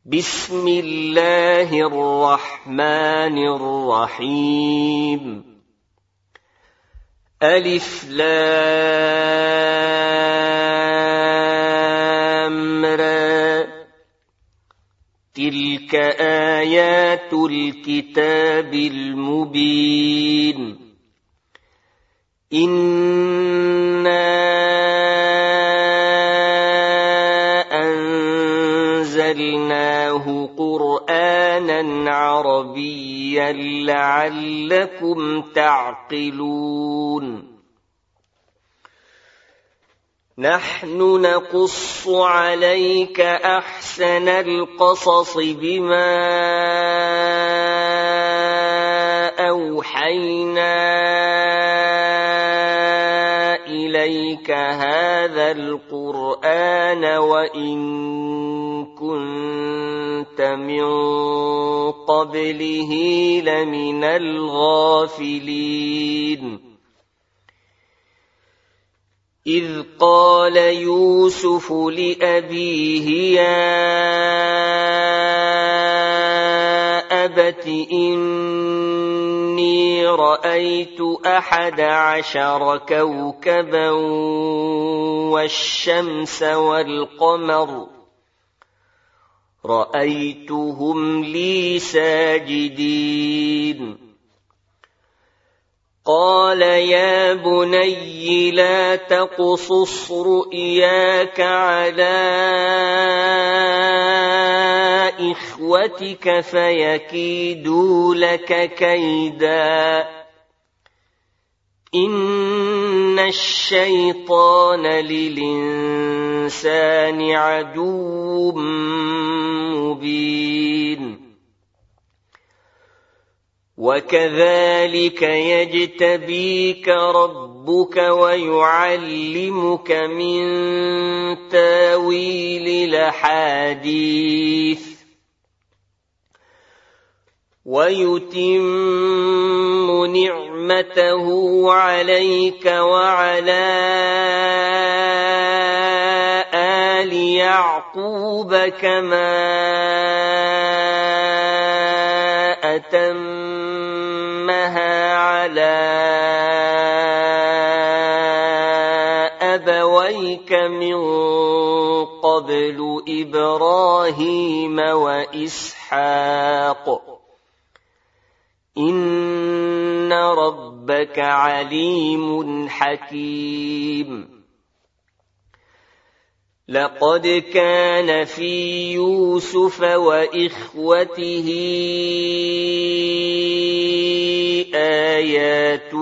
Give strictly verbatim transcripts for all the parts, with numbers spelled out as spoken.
بسم الله الرحمن الرحيم. ألف لام را، تلك آيات الكتاب المبين. إنا أنزلناه قرآنا عربيا لعلكم تعقلون. نحن نقص عليك أحسن القصص بما أوحينا إليك هذا القرآن وإن كنت من قبله لمن الغافلين. إذ قال يوسف لأبيه يا أبت إني رأيت أحد عشر كوكبا والشمس والقمر رأيتهم لي ساجدين. قال يا بني لا تقصص رؤياك على إخوتك فيكيدوا لك كيدا، إن الشيطان للإنسان عدو مبين. وكذلك يجتبيك ربك ويعلمك من تاويل الأحاديث ويتم نعمته عليك وعلى آل يعقوب كما أتمها على أبويك من قبل إبراهيم وإسحاق إن ربك عليم حكيم. لقد كان في يوسف وإخوته آيات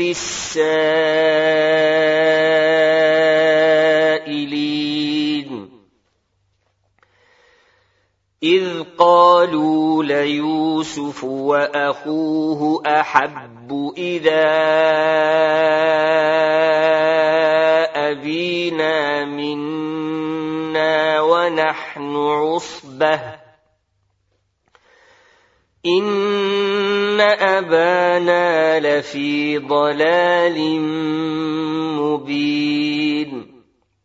للسائلين، إذ قالوا ليوسف وأخوه أحب إلى أبينا منا ونحن عصبة إن أبانا لفي ضلال مبين.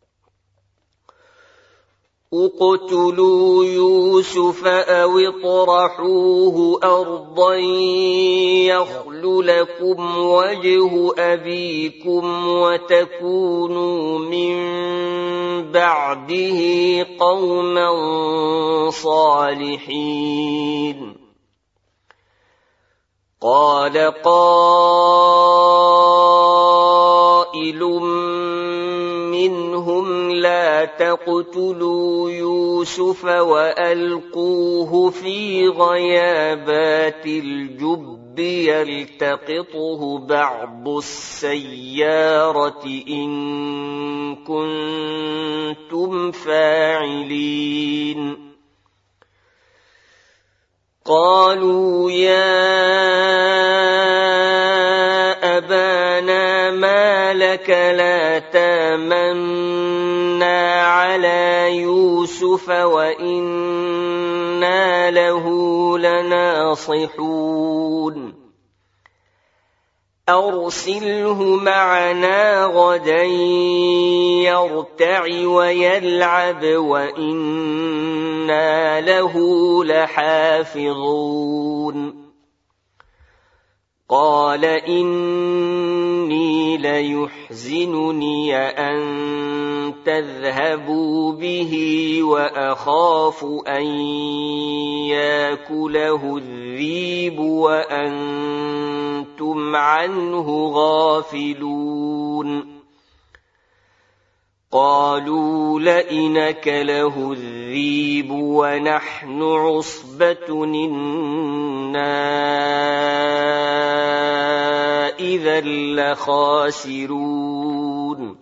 اقتلوا يوسف أو اطرحوه أرضا يخل لكم وجه أبيكم وتكونوا من بعده قوما صالحين. قال قائل منهم لا تقتلوا يوسف وألقوه في غيابات الجب يلتقطه بعض السيارة إن كنتم فاعلين. قالوا يا أبانا ما لك لا تامنا على يوسف وإنا له لناصحون. أرسله معنا غدا يرتع ويلعب وإنا له لحافظون قال إني ليحزنني أن تذهبوا به وأخاف أن يأكله الذئب وأنتم عنه غافلون قالوا لئن أكله الذئب ونحن عصبة إنا إذا لخاسرون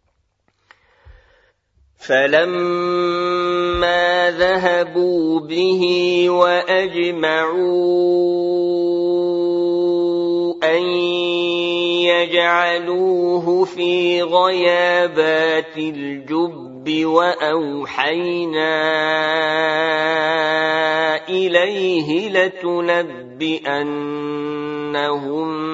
فلما ذهبوا به وأجمعوا أن يجعلوه في غيابات الجب وأوحينا إليه لتنبئنهم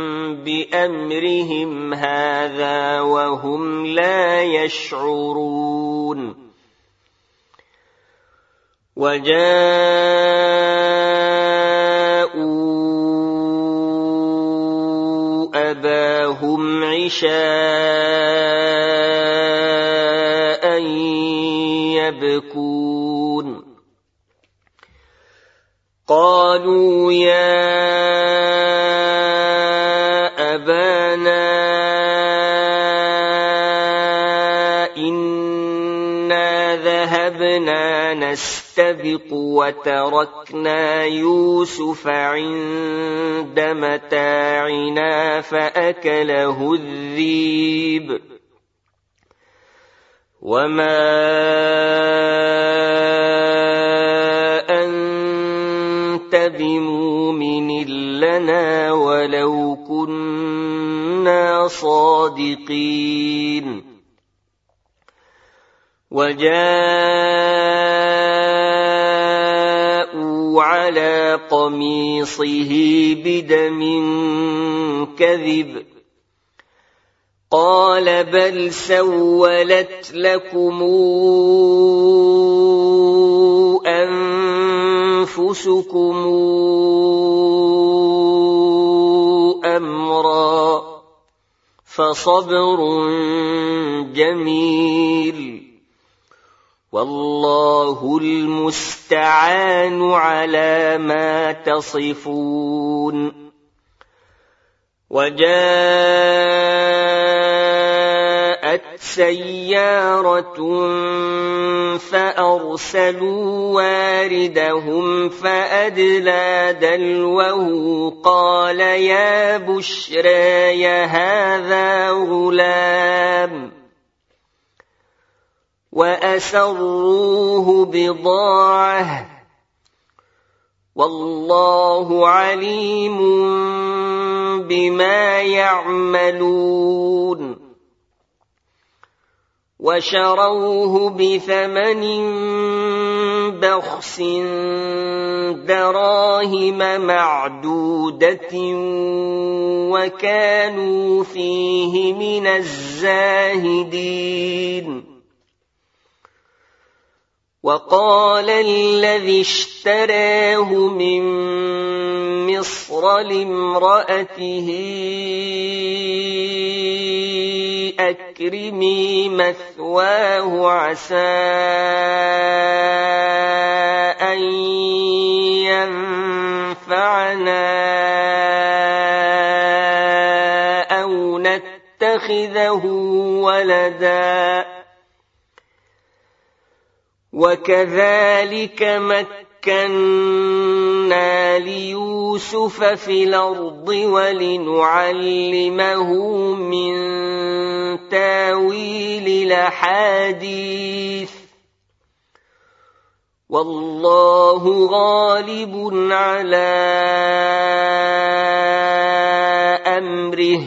بأمرهم هذا وهم لا يشعرون وجاءوا أباهم عشاء يبكون قالوا يا أبانا إنا ذهبنا نستبق وتركنا يوسف عند متاعنا فأكله الذئب وما أنت بمؤمن لنا ولو كنا صادقين وجاءوا على قميصه بدم كذب قال بل سولت لكم أنفسكم أمرا فصبر جميل والله المستعان على ما تصفون وجاءت سيارة فأرسلوا واردهم فأدلى دلوه قال يا بشرى هذا غلام وأسروه بضاعة والله عليم بما يعملون وشروه بثمن بخس دراهم معدودة وكانوا فيه من الزاهدين وقال الذي اشتراه من مصر لامرأته أكرمي مثواه عسى أن ينفعنا أو نتخذه ولدا وكذلك مكنا ليوسف في الأرض ولنعلمه من تاويل الأحاديث والله غالب على أمره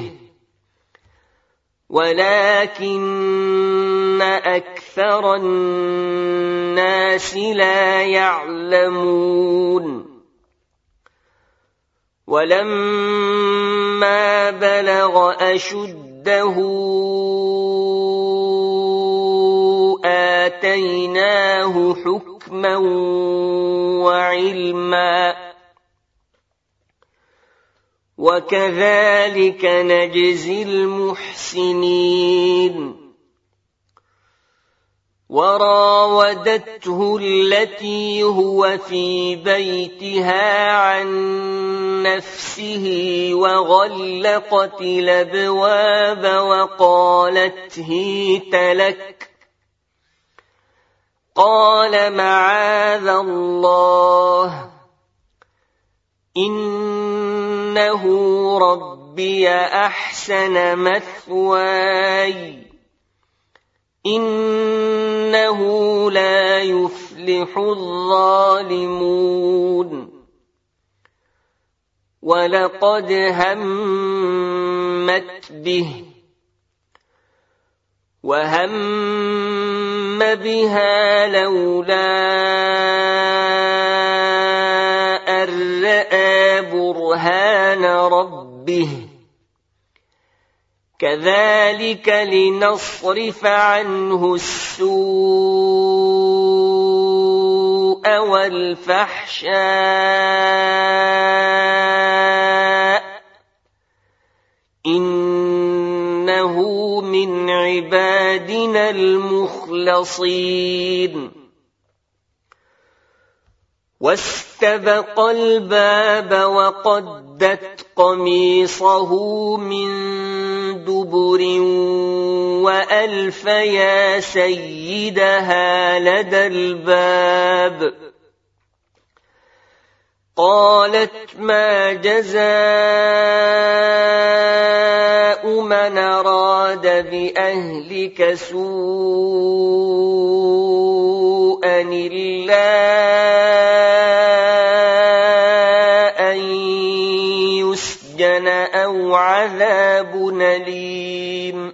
ولكن أكثر الناس لا يعلمون ولما بلغ أشده آتيناه حكما وعلما وكذلك نجزي المحسنين وراودته التي هو في بيتها عن نفسه وغلقت الأبواب وقالت هيت لك قال معاذ الله إنه ربي أحسن مثواي إنه لا يفلح الظالمون ولقد همت به وهم بها لولا أن رأى برهان ربه كذلك لنصرف عنه السوء والفحشاء إنه من عبادنا المخلصين واستبق الباب وقدت قميصه من دبر وألف يا سيدها لدى الباب قالت ما جزاء من أراد بأهلك سوءا إلا أن يسجن أو عذاب أليم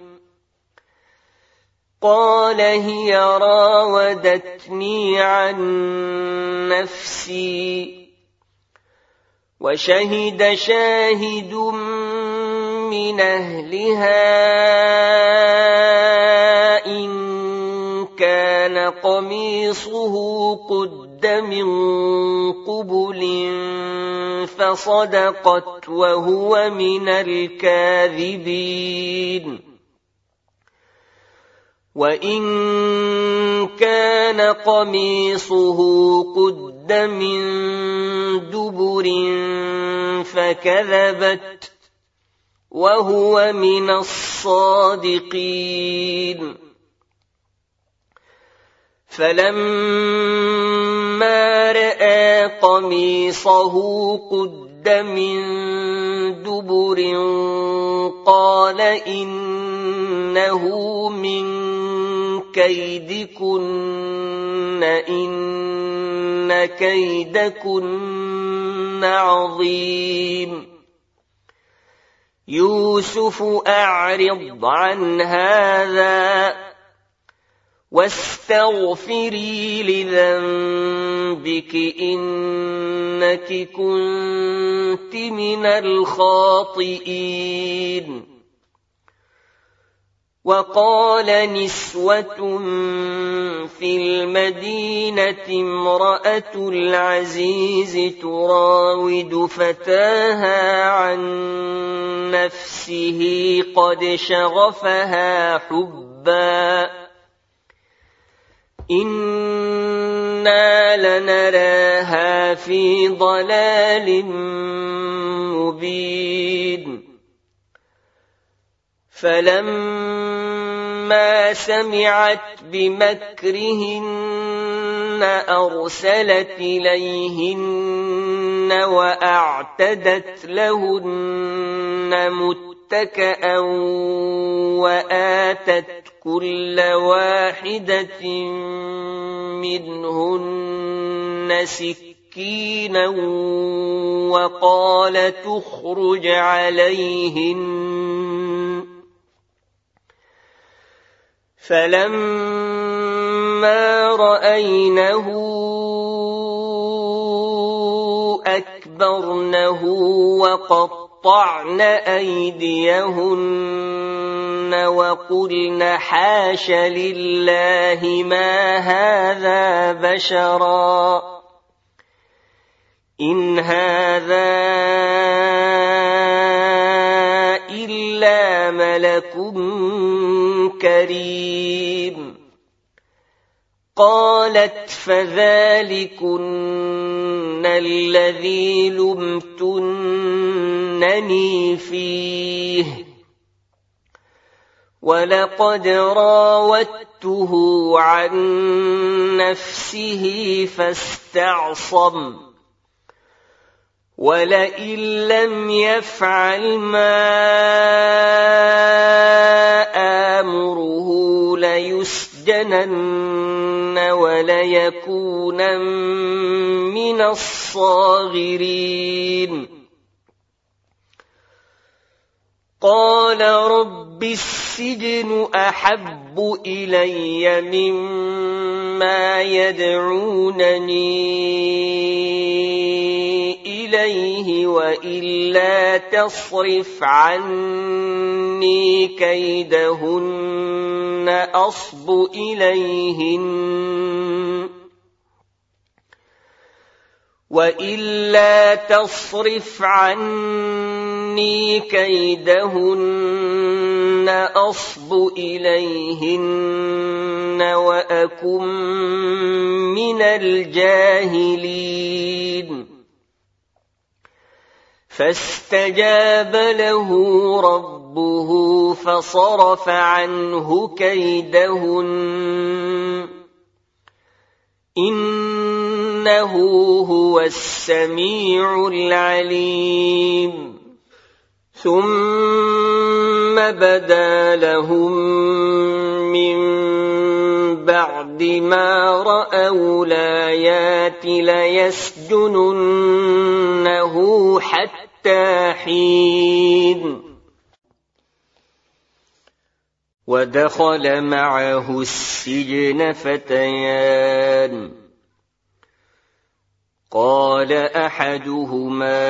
قال هي راودتني عن نفسي وشهد شاهد من أهلها إن كان قميصه قد من قبل فصدقت وهو من الكاذبين وإن كان قميصه قد من دبر فكذبت وهو من الصادقين فلما رأى قميصه قد من دبر قال إنه من كيدكن إن كيدكن عظيم يوسف أعرض عن هذا واستغفري لذنبك إنك كنت من الخاطئين وقال نسوة في المدينة امرأة العزيز تراود فتاها عن نفسه قد شغفها حبا إنا لنراها في ضلال مبين فلما سمعت بمكرهن أرسلت إليهن وأعتدت لهن متكئا وآتت كل واحدة منهن سكينا وقال تخرج عليهن فلما رأينه أكبرنه فاستكبرنه وقطعن أيديهن وقلن حاش لله ما هذا بشرا إن هذا إلا ملك كريم قالت فذلكن الذي لمتنني فيه ولقد راودته عن نفسه فاستعصم ولئن لم يفعل ما آمره ليسجنن وليكونن من الصاغرين قال رب السجن أحب إلي مما يدعونني إليه وإلا تصرف عني كيدهن أصب إليهن وإلا تصرف عني كيدهن أصب إليهن وأكن من الجاهلين فاستجاب له ربه فصرف عنه كيدهن إنه هو السميع العليم ثم بدا لهم من بعد ما رأوا الآيات ليسجننه حتى حين ودخل معه السجن فتيان قال أحدهما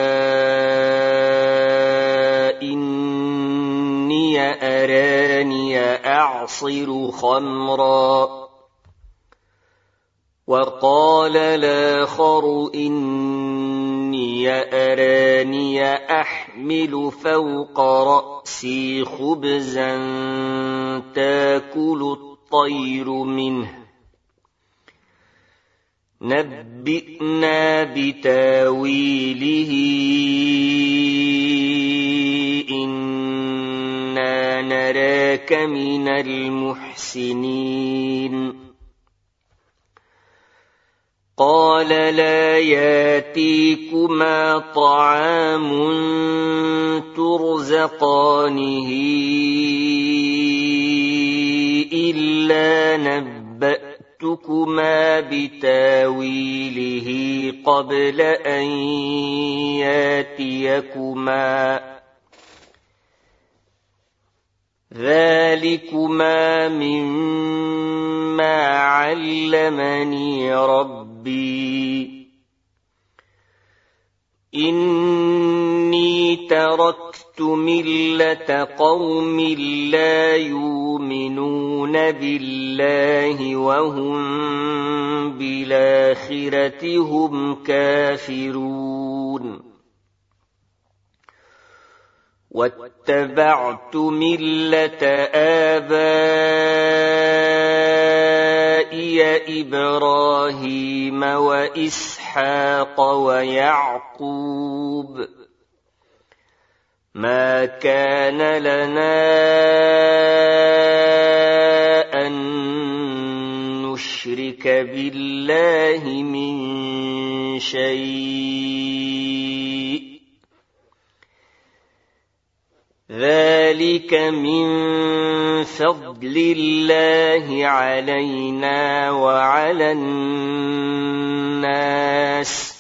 إني أراني أعصر خمرا وقال الآخر إني أراني أحمل فوق رأسي خبزا تأكل الطير منه نبئنا بتاويله إنا نراك من المحسنين قال لا ياتيكما طعام ترزقانه إلا نبأتكما بتاويله قبل أن ياتيكما ذلكما مما علمني ربي إني تركت ملة قوم لا يؤمنون بالله وهم بالآخرة هم كافرون واتبعت ملة آبائي إبراهيم وإسحاق ويعقوب ما كان لنا أن نشرك بالله من شيء ذلك من فضل الله علينا وعلى الناس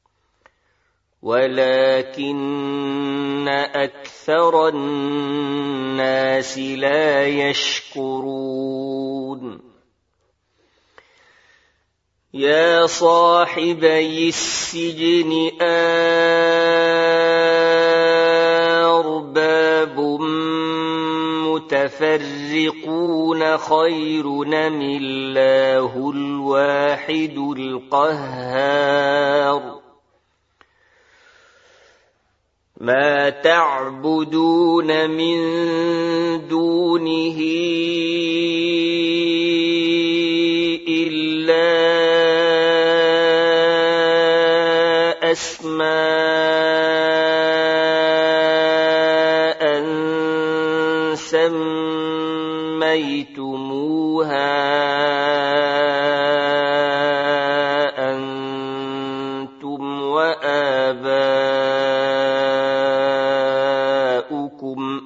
ولكن أكثر الناس لا يشكرون يا صاحبي السجن أرباب متفرقون خير أم الله الواحد القهار ما تعبدون من دونه إلا أسماء سميتموها أنتم وآباؤكم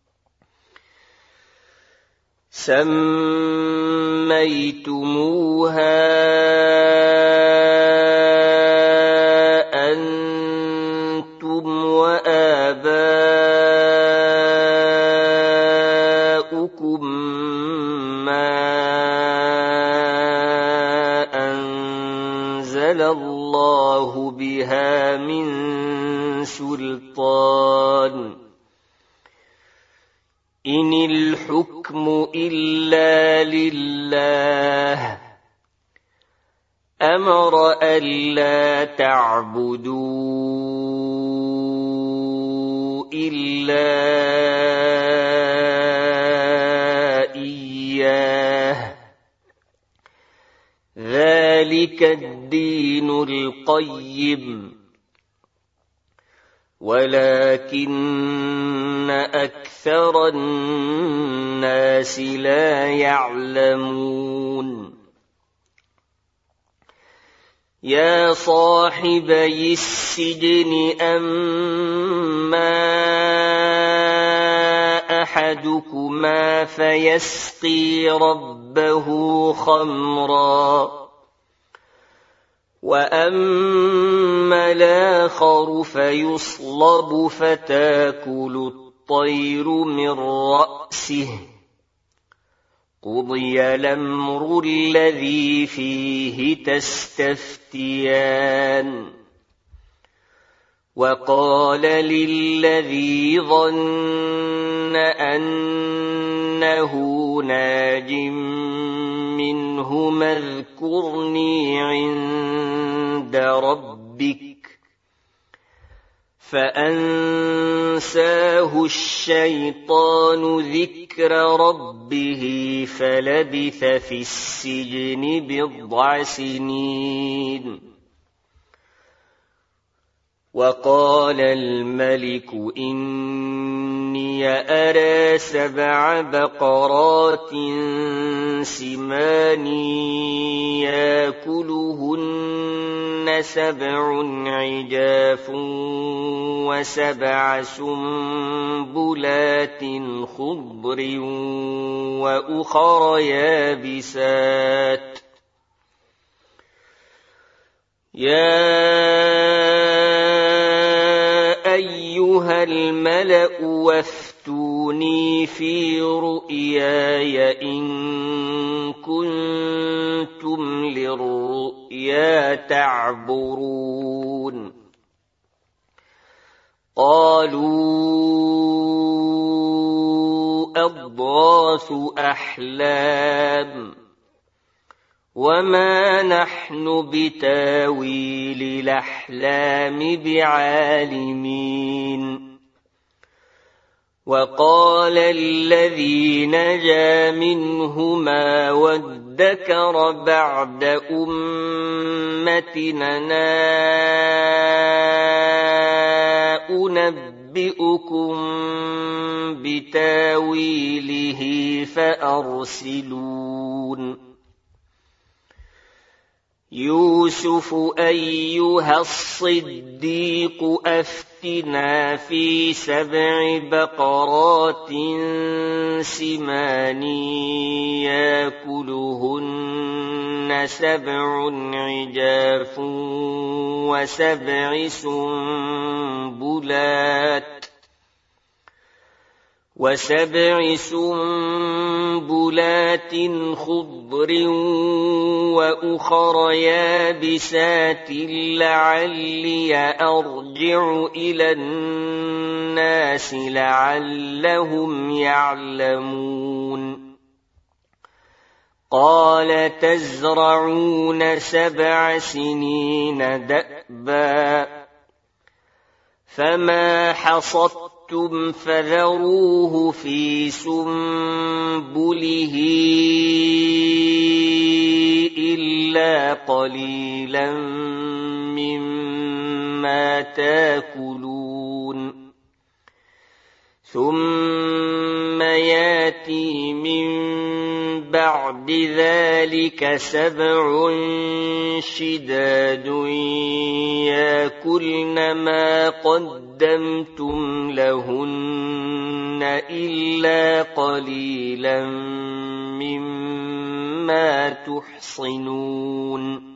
سميتموها أنتم وآباؤكم ما أنزل الله بها من سلطان إن الحكم إلا لله أمر ألا تعبدوا إلا إياه ذلك الدين القيم ولكن أكثر الناس لا يعلمون يا صاحبي السجن أما أحدكما فيسقي ربه خمرا وأما الآخر فيصلب فتاكل الطير من رأسه قضي الأمر الذي فيه تستفتيان وقال للذي ظن أنه ناج منهما اذكرني عند ربك فأنساه الشيطان ذكر ربه فلبث في السجن بضع سنين وقال الملك إني أرى سبع بقرات سمان يأكلهن سبع عجاف وسبع سنبلات خضر وأخر يابسات يا أيها الملأ وافتوني في رؤياي إن كنتم للرؤيا تعبرون قالوا أضغاث أحلام وما نحن بتاويل الأحلام بعالمين وقال الذي نجا منهما وادكر بعد أمتنا أنبئكم بتاويله فأرسلون يوسف أيها الصديق أفتنا في سبع بقرات سمان يأكلهن سبع عجاف وسبع سنبلات وسبع سنبلات خضر وأخر يابسات لعلي أرجع إلى الناس لعلهم يعلمون قال تزرعون سبع سنين دأبا فما حصدتم فذروه في سنبله إلا قليلا مما تاكلون ثم ياتي من بعد ذلك سبع شداد ياكلن ما قدمتم لهن إلا قليلا مما تحصنون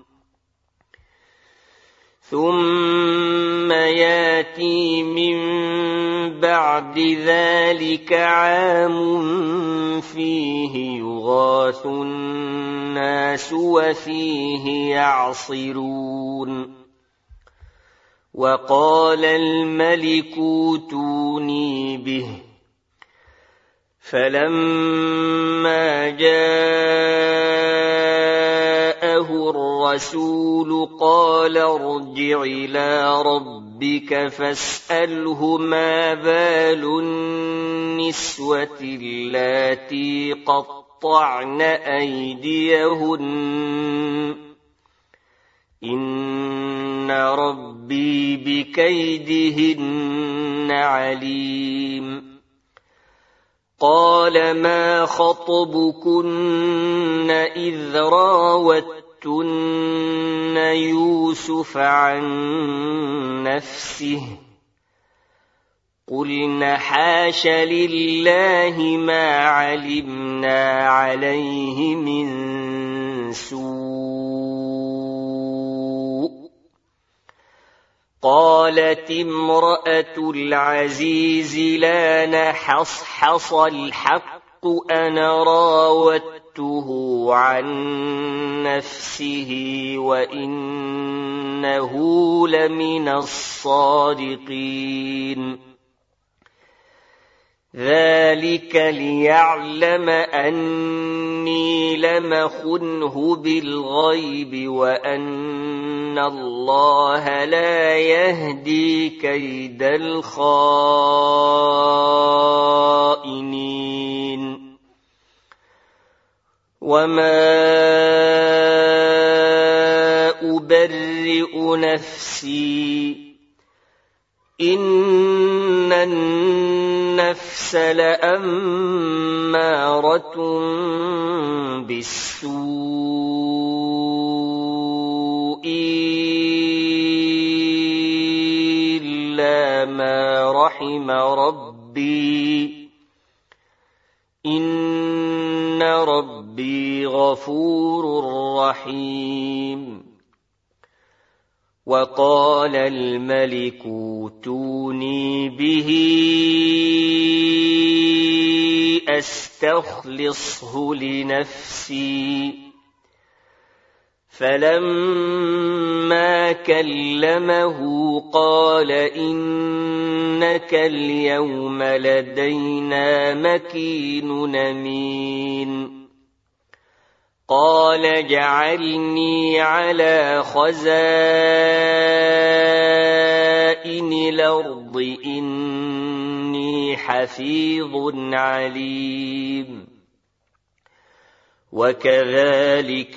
ثم ياتي من بعد ذلك عام فيه يغاث الناس وفيه يعصرون وقال الملك اوتوني به فلما جاءه الرسول قال ارجع إلى ربك فاسأله ما بال النسوة اللاتي قطعن أيديهن إن ربي بكيدهن عليم قال ما خطبكن إذ راوتن يوسف عن نفسه قلن حاش لله ما علمنا عليه من سوء قالت امرأة العزيز لا نحصحص الحق أنا راودته عن نفسه وإنه لمن الصادقين ذلك ليعلم أني لم أخنه بالغيب وأن الله لا يهدي كيد الخائنين وما أبرئ نفسي إن النفس لأمارة بالسوء إلا ما رحم ربي إن ربي غفور رحيم وقال الملك اوتوني به أستخلصه لنفسي فلما كلمه قال إنك اليوم لدينا مكين أمين قال اجعلني على خزائن الأرض إني حفيظ عليم وكذلك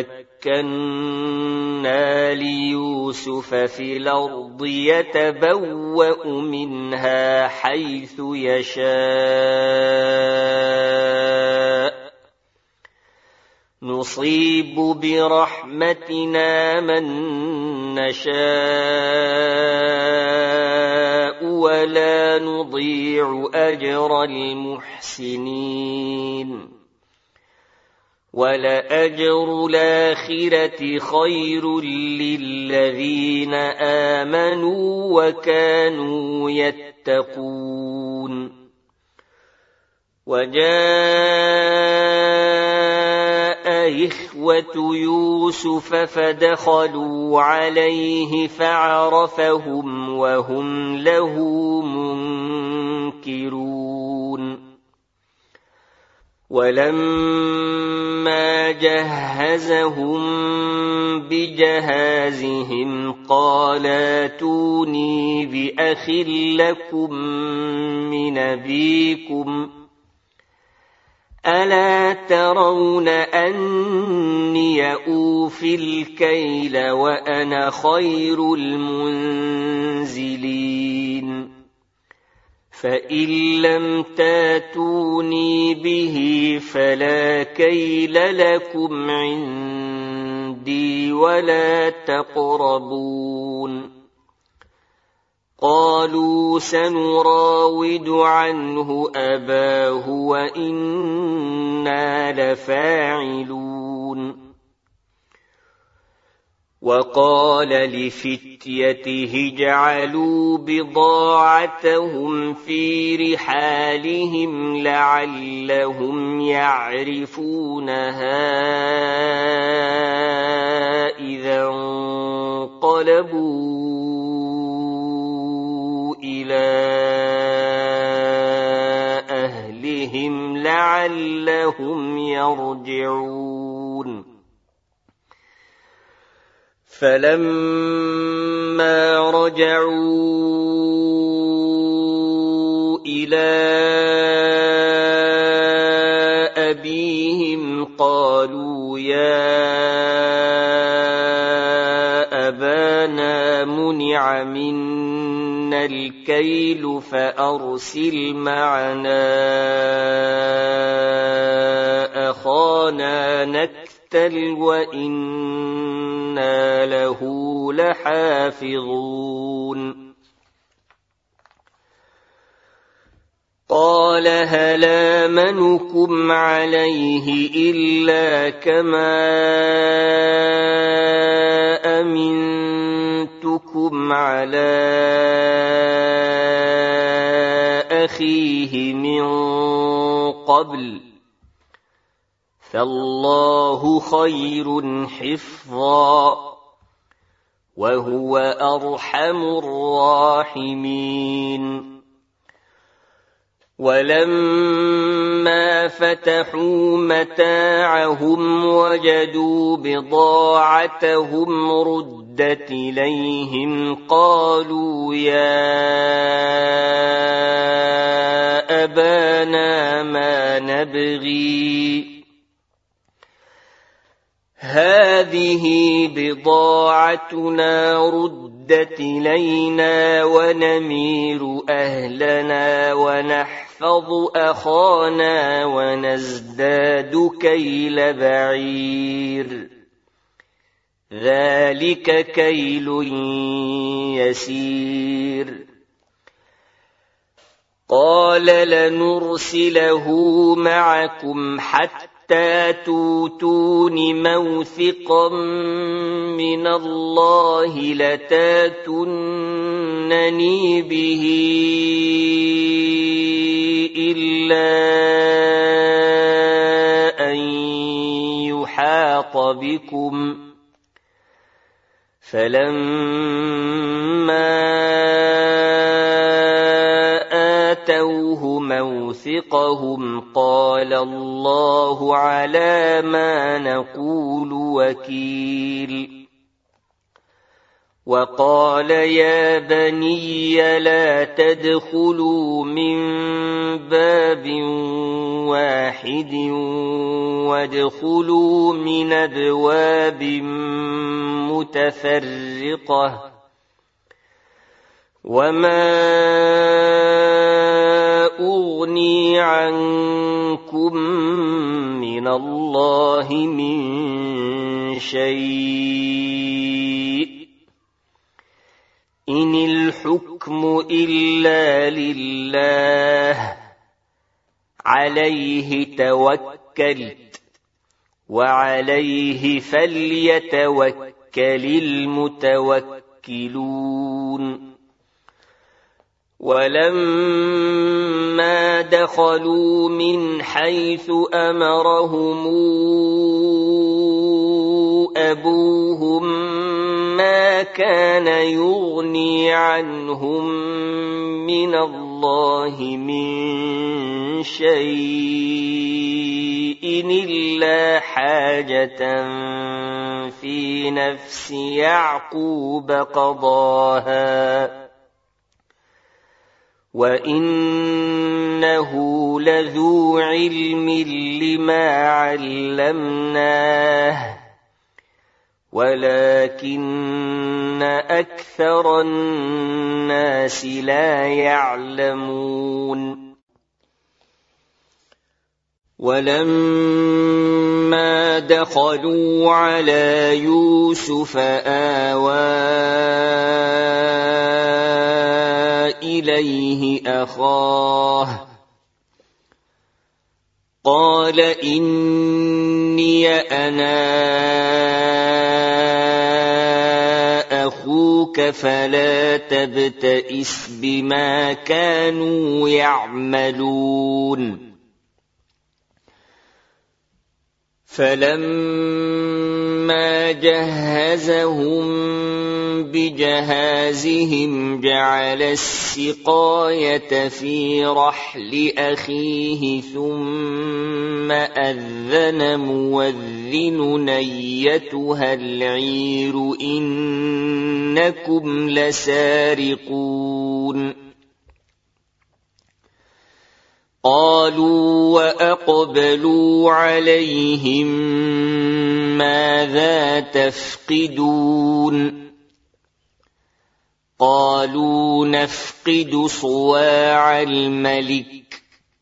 مكنا ليوسف في الأرض يتبوأ منها حيث يشاء نصيب برحمتنا من نشاء ولا نضيع أجر المحسنين ولأجر الآخرة خير للذين آمنوا وكانوا يتقون وجاء إخوة يوسف فدخلوا عليه فعرفهم وهم له منكرون ولما جهزهم بجهازهم قال ائتوني بأخ لكم من أبيكم ألا ترون أني أوفي الكيل وأنا خير المنزلين فإن لم تاتوني به فلا كيل لكم عندي ولا تقربون قالوا سنراود عنه أباه وإنا لفاعلون وقال لفتيته اجعلوا بضاعتهم في رحالهم لعلهم يعرفونها إذا انقلبوا إلى أهلهم لعلهم يرجعون فلما رجعوا إلى أبيهم قالوا يا أبانا منع منا الكيل فأرسل معنا أخانا نكتل وإنا له لحافظون قال هل آمنكم عليه إلا كما أمنتكم على أخيه من قبل فالله خير حفظا وهو أرحم الراحمين ولما فتحوا متاعهم وجدوا بضاعتهم ردت إليهم قالوا يا أبانا ما نبغي هذه بضاعتنا ردت إلينا ونمير أهلنا ونحفظ أخانا ونزداد كيل بعير ذلك كيل يسير قال لنرسله معكم حتى حتى توتون موثقا من الله لتاتونني به إلا أن يحاط بكم فلما آتوه موثقهم قال الله على ما نقول وكيل وقال يا بني لا تدخلوا من باب واحد وادخلوا من أبواب متفرقة وما أغني عنكم من الله من شيء إن الحكم إلا لله عليه توكلت وعليه فليتوكل المتوكلون ولما دخلوا من حيث أمرهم أبوهم ما كان يغني عنهم من الله من شيء إلا حاجة في نفس يعقوب قضاها وإنه لذو علم لما علمناه ولكن أكثر الناس لا يعلمون ولما دخلوا على يوسف آوى إليه أخاه قال إني أنا أخوك فلا تبتئس بما كانوا يعملون فلما جهزهم بجهازهم جعل السقاية في رحل أخيه ثم أذن مؤذن أيتها العير إنكم لسارقون قالوا وأقبلوا عليهم ماذا تفقدون قالوا نفقد صواع الملك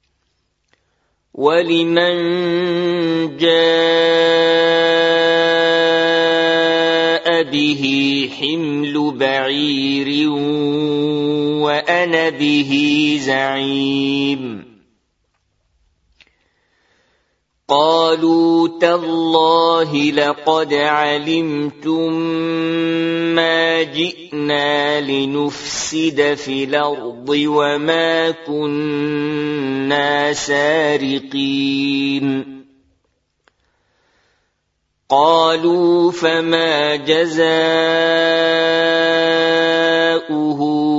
ولمن جاء به حمل بعير وأنا به زعيم قالوا تالله لقد علمتم ما جئنا لنفسد في الأرض وما كنا سارقين قالوا فما جزاؤه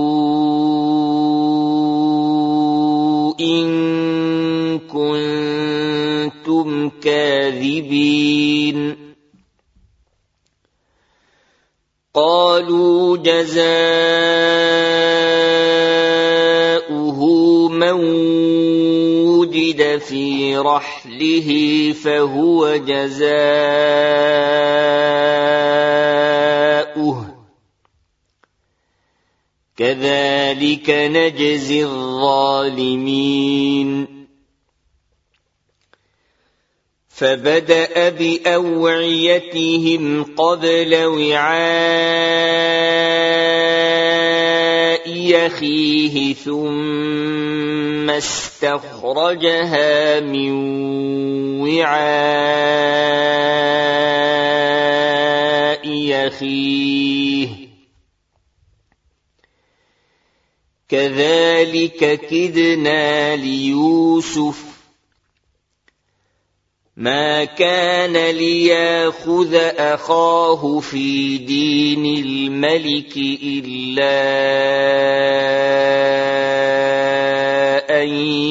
إن كنتم كاذبين قالوا جزاؤه من وجد في رحله فهو جزاؤه كذلك نجزي الظالمين فبدأ بأوعيتهم قبل وعاء أخيه ثم استخرجها من وعاء أخيه كذلك كدنا ليوسف ما كان ليأخذ أخاه في دين الملك إلا أن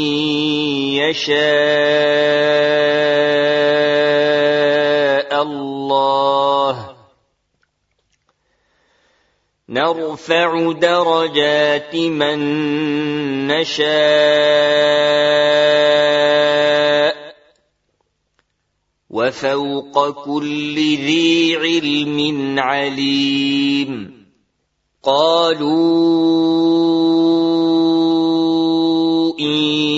يشاء الله نرفع درجات من نشاء وفوق كل ذي علم عليم قالوا إن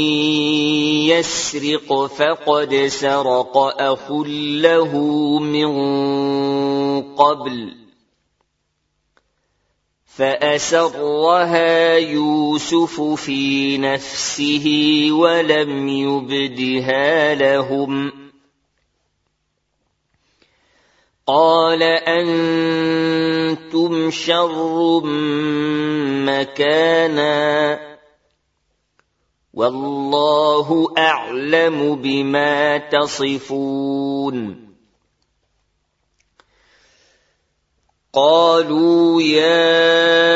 يسرق فقد سرق أخ له من قبل فأسرها يوسف في نفسه ولم يبدها لهم قال أنتم شر مكانا والله أعلم بما تصفون قالوا يا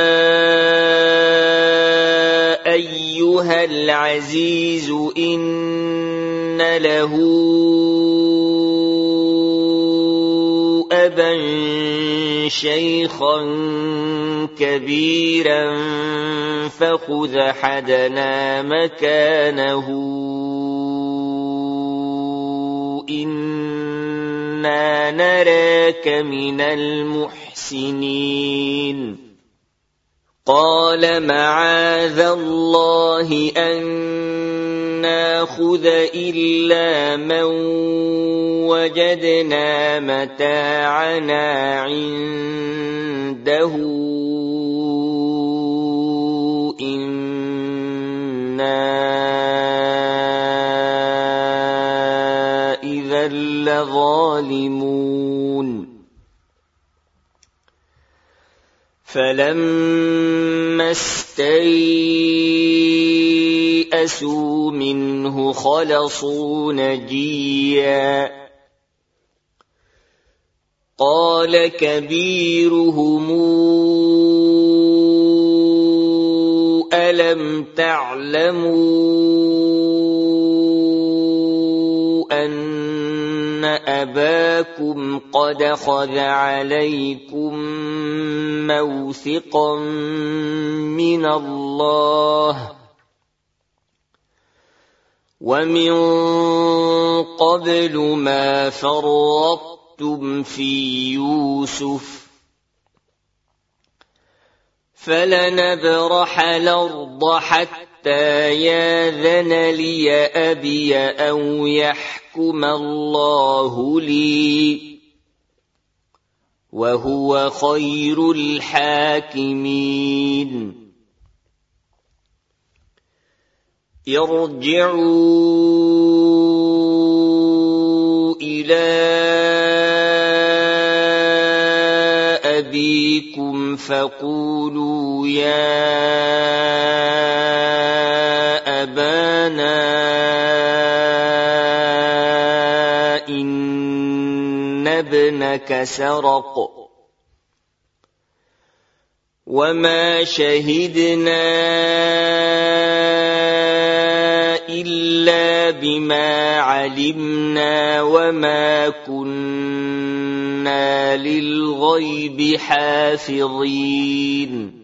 أيها العزيز إن له أبا شيخا كبيرا فخذ أحدنا مكانه إنا نراك من المحسنين قال معاذ الله أن ناخذ إلا من وجدنا متاعنا عنده إنا إذا لظالمون فلما استيئسوا منه خلصوا نجيا قال كبيرهم ألم تعلموا أن أباكم قد أخذ عليكم موثقا من الله ومن قبل ما فرطتم في يوسف فلنبرح الأرض حتى ياذن لي أبي أو يحكم الله لي وهو خير الحاكمين ارجعوا إلى أبيكم فقولوا يا أبانا إن ابنك سرق وما شهدنا إلا بما علمنا وما كنا للغيب حافظين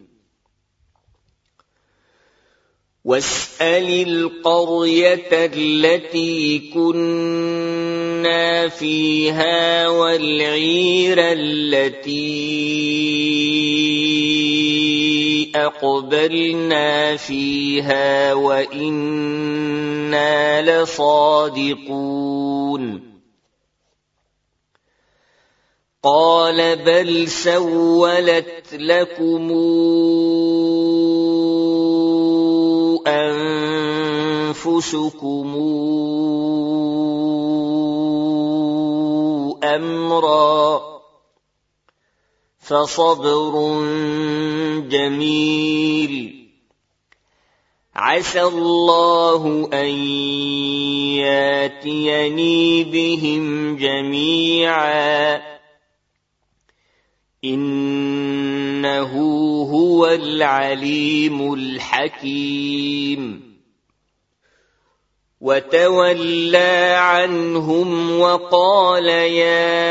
واسأل القرية التي كنا فيها والعير التي أقبلنا فيها وإنا لصادقون قال بل سولت لكم أنفسكم أمرا فصبر جميل عسى الله أن ياتيني بهم جميعا إنه هو العليم الحكيم وتولى عنهم وقال يا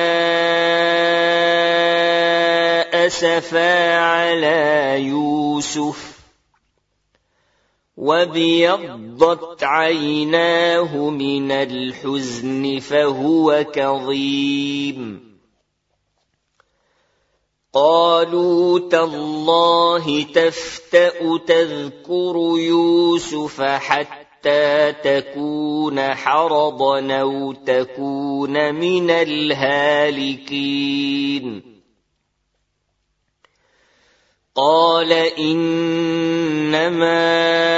أسفا على يوسف وابيضت عيناه من الحزن فهو كظيم قالوا تالله تفتأ تذكر يوسف حتى تكون حرضا أو تكون من الهالكين قال إنما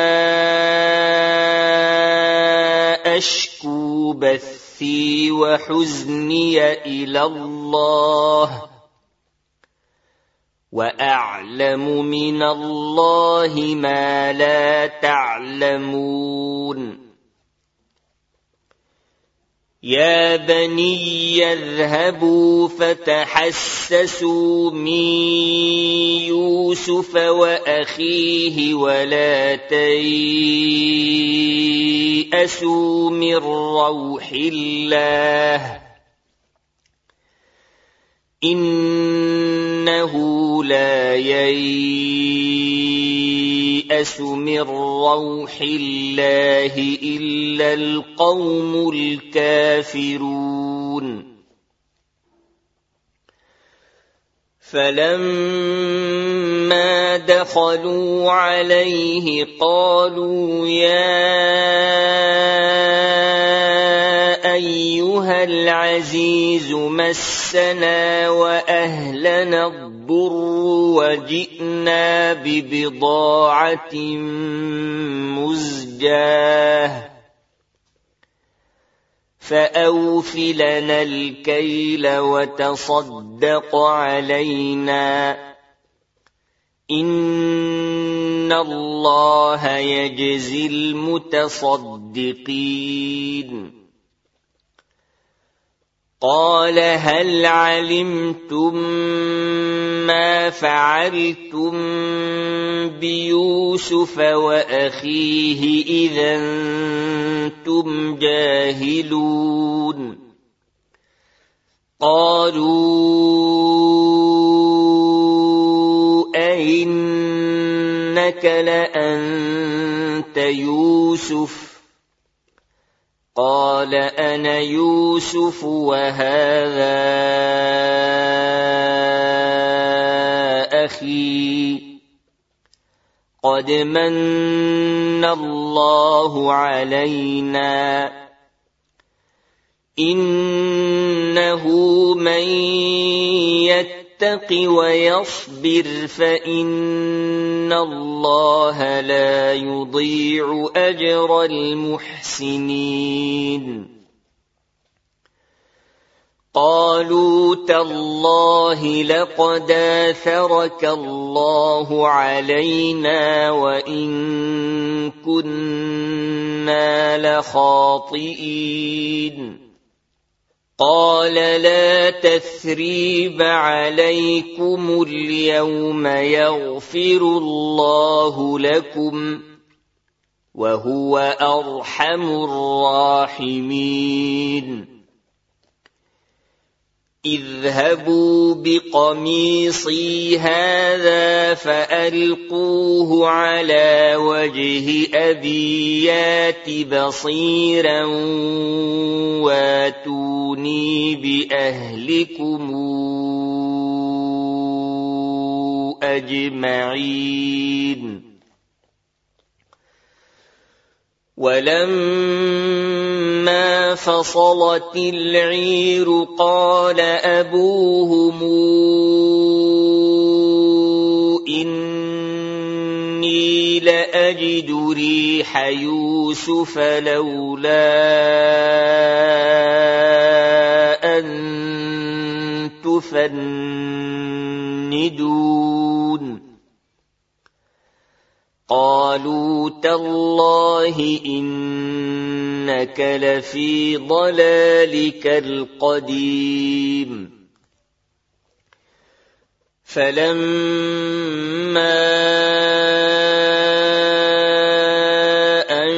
أشكو بثي وحزني إلى الله وأعلم من الله ما لا تعلمون يا بني اذهبوا فتحسسوا من يوسف وأخيه ولا تيأسوا من روح الله إنه لا ييأس من روح الله إلا القوم الكافرون فلما دخلوا عليه قالوا يا أيها العزيز مسنا وأهلنا الضر وجئنا ببضاعة مزجاة فأوف لنا الكيل وتصدق علينا إن الله يجزي المتصدقين قال هل علمتم ما فعلتم بيوسف وأخيه إذا أنتم جاهلون قالوا أئنك لأنت يوسف قال أنا يوسف وهذا أخي قد من الله علينا إنه من يتق ويصبر فإن الله لا يضيع أجر المحسنين قالوا تالله لقد آثرك الله علينا وإن كنا لخاطئين قال لا تثريب عليكم اليوم يغفر الله لكم وهو أرحم الراحمين اذهبوا بقميصي هذا فألقوه على وجه أبي يات بصيرا واتوني بأهلكم أجمعين ولما فصلت العير قال أبوهم إني لأجد ريح يوسف لولا أن تفندون قالوا تالله إنك لفي ضلالك القديم فلما أن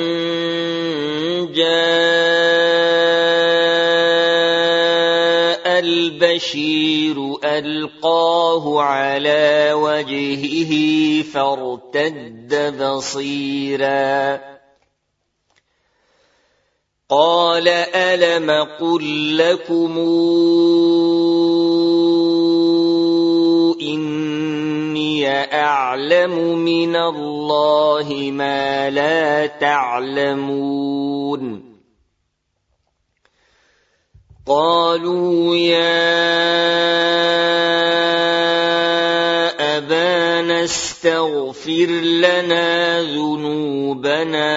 جاء البشير ألقاه على وجهه فارتد بصيرا قال ألم قل لكم إني أعلم من الله ما لا تعلمون قالوا يا أبانا استغفر لنا ذنوبنا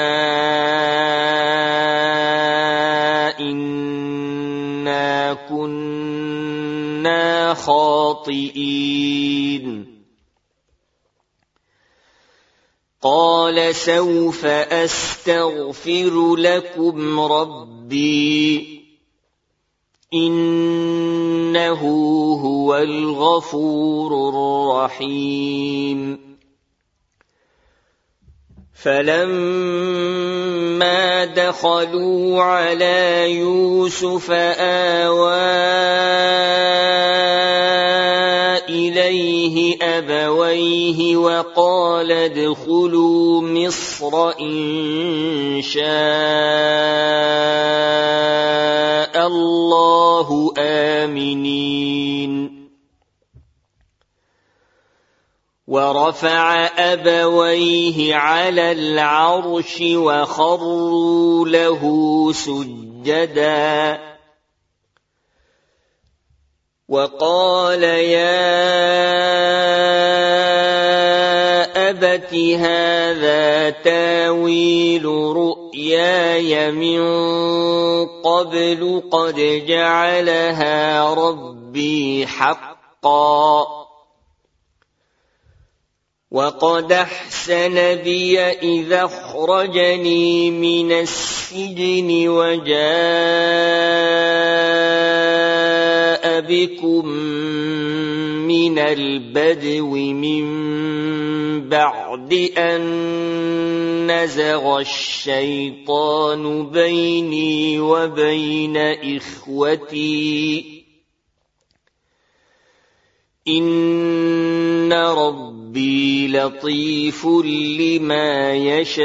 إنا كنا خاطئين قال سوف أستغفر لكم ربي إنه هو الغفور الرحيم فلما دخلوا على يوسف آوى إليه أبويه وقال ادخلوا مصر إن شاء الله آمنين ورفع أبويه على العرش وخروا له سجدا وقال يا أبت هذا تاويل رؤياي من قبل قد جعلها ربي حقا وقد أحسن بي إذا أخرجني من السجن وجاء بكم من البدو من بعد أن نزغ الشيطان بيني وبين إخوتي إن ربي لطيف لما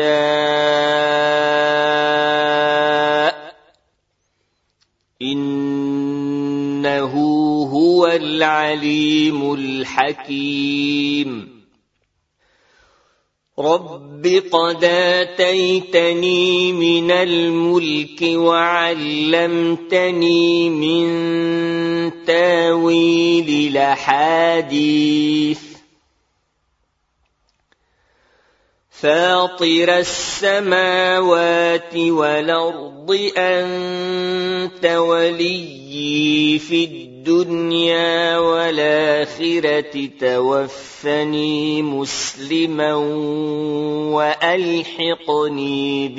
يشاء إنه هو العليم الحكيم رب قد آتيتني من الملك وعلمتني من تاويل الأحاديث فاطر السماوات والأرض أنت وليي في الدنيا والآخرة توفني مسلما وألحقني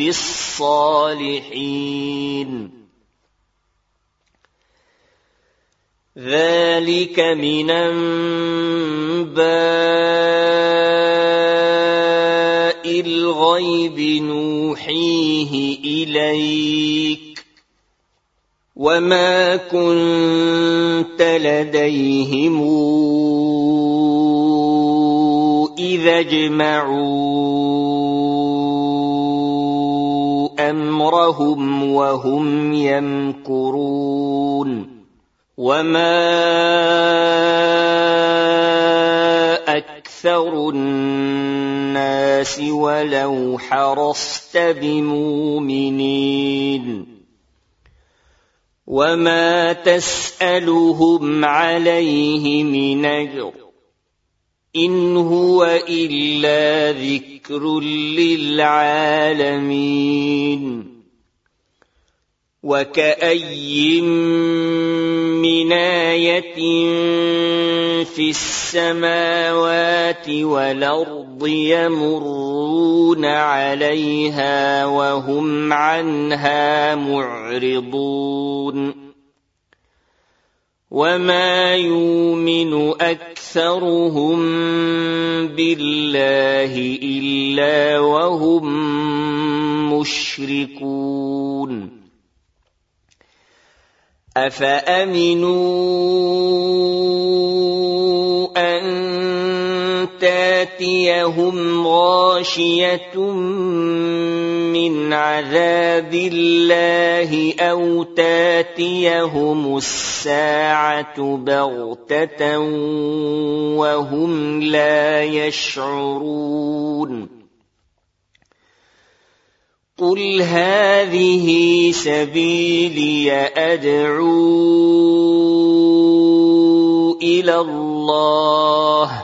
بالصالحين ذلك من أنباء الغيب نوحيه إليك وما كنت لديهم إذا اجمعوا أمرهم وهم يمكرون وما أكثر الناس ولو حرصت بمؤمنين وما تسألهم عليه من أجر إن هو إلا ذكر للعالمين وكأي من آية في السماوات والأرض يمرون عليها وهم عنها معرضون وما يؤمن أكثرهم بالله إلا وهم مشركون أفأمنوا أن تاتيهم غاشية من عذاب الله أو تاتيهم الساعة بغتة وهم لا يشعرون قل هذه سبيلي أدعو إلى الله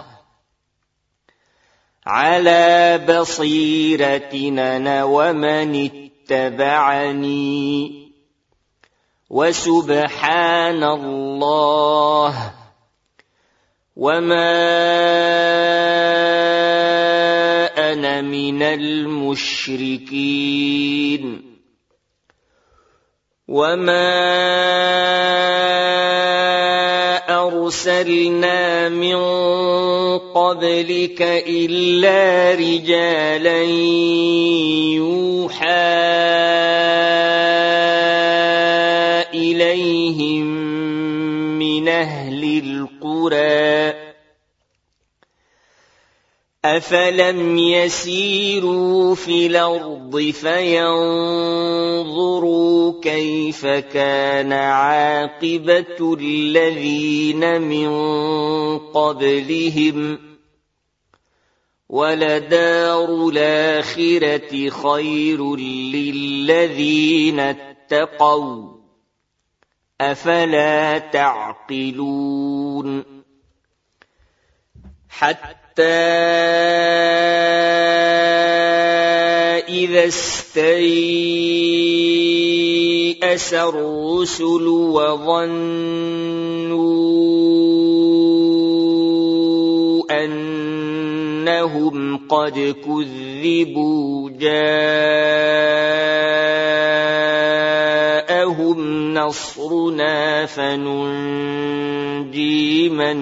على بصيرة أنا ومن اتبعني وسبحان الله وما كان من المشركين وما أرسلنا من قبلك إلا رجالا يوحى إليهم من أهل القرى أفلم يسيروا في الأرض فينظروا كيف كان عاقبة الذين من قبلهم ولدار الآخرة خير للذين اتقوا أفلا تعقلون حتى إذا استيأس الرسل وظنوا أنهم قد كذبوا جاءهم نصرنا فننجي من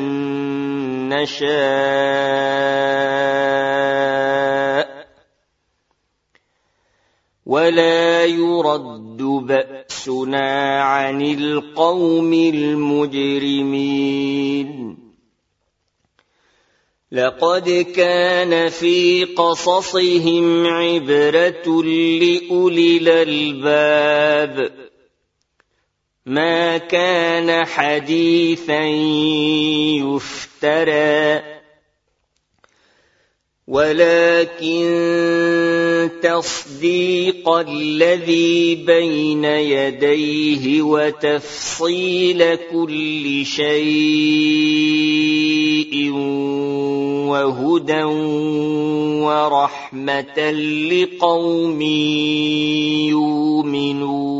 نشاء ولا يرد بأسنا عن القوم المجرمين لقد كان في قصصهم عبرة لأولي الألباب ما كان حديثا يفترى ولكن تصديق الذي بين يديه وتفصيل كل شيء وهدى ورحمة لقوم يؤمنون